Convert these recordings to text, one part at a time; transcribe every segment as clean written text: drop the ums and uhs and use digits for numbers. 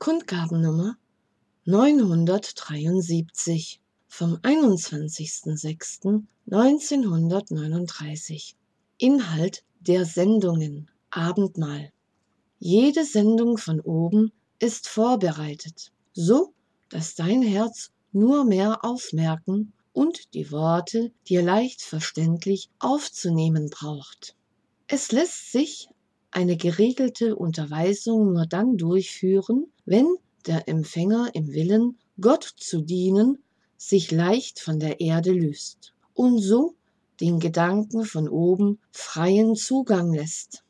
Kundgabennummer 973 vom 21.06.1939. Inhalt der Sendungen: Abendmahl. Jede Sendung von oben ist vorbereitet, so dass dein Herz nur mehr aufmerken und die Worte dir leicht verständlich aufzunehmen braucht. Es lässt sich eine geregelte Unterweisung nur dann durchführen, wenn der Empfänger im Willen, Gott zu dienen, sich leicht von der Erde löst und so den Gedanken von oben freien Zugang lässt.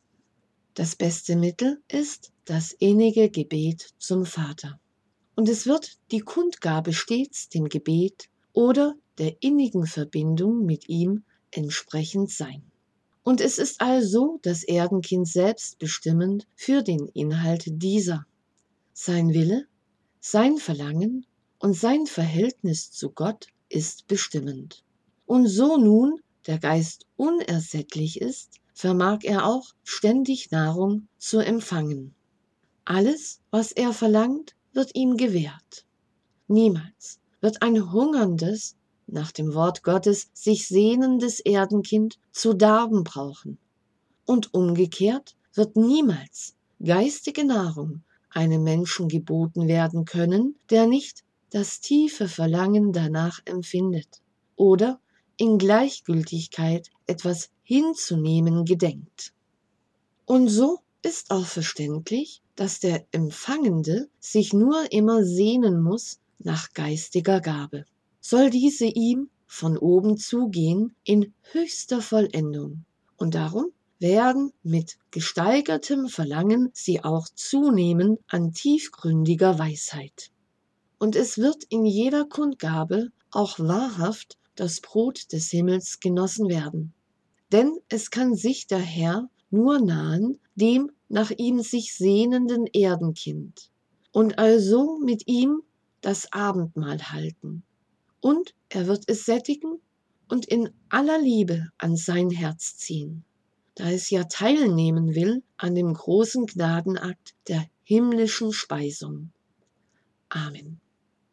Das beste Mittel ist das innige Gebet zum Vater. Und es wird die Kundgabe stets dem Gebet oder der innigen Verbindung mit ihm entsprechend sein. Und es ist also das Erdenkind selbst bestimmend für den Inhalt dieser. Sein Wille, sein Verlangen und sein Verhältnis zu Gott ist bestimmend. Und so nun der Geist unersättlich ist, vermag er auch ständig Nahrung zu empfangen. Alles, was er verlangt, wird ihm gewährt. Niemals wird ein hungerndes, nach dem Wort Gottes sich sehnendes Erdenkind zu darben brauchen. Und umgekehrt wird niemals geistige Nahrung einem Menschen geboten werden können, der nicht das tiefe Verlangen danach empfindet oder in Gleichgültigkeit etwas hinzunehmen gedenkt. Und so ist auch verständlich, dass der Empfangende sich nur immer sehnen muss nach geistiger Gabe. Soll diese ihm von oben zugehen in höchster Vollendung. Und darum werden mit gesteigertem Verlangen sie auch zunehmen an tiefgründiger Weisheit. Und es wird in jeder Kundgabe auch wahrhaft das Brot des Himmels genossen werden. Denn es kann sich der Herr nur nahen dem nach ihm sich sehnenden Erdenkind und also mit ihm das Abendmahl halten. Und er wird es sättigen und in aller Liebe an sein Herz ziehen, da es ja teilnehmen will an dem großen Gnadenakt der himmlischen Speisung. Amen.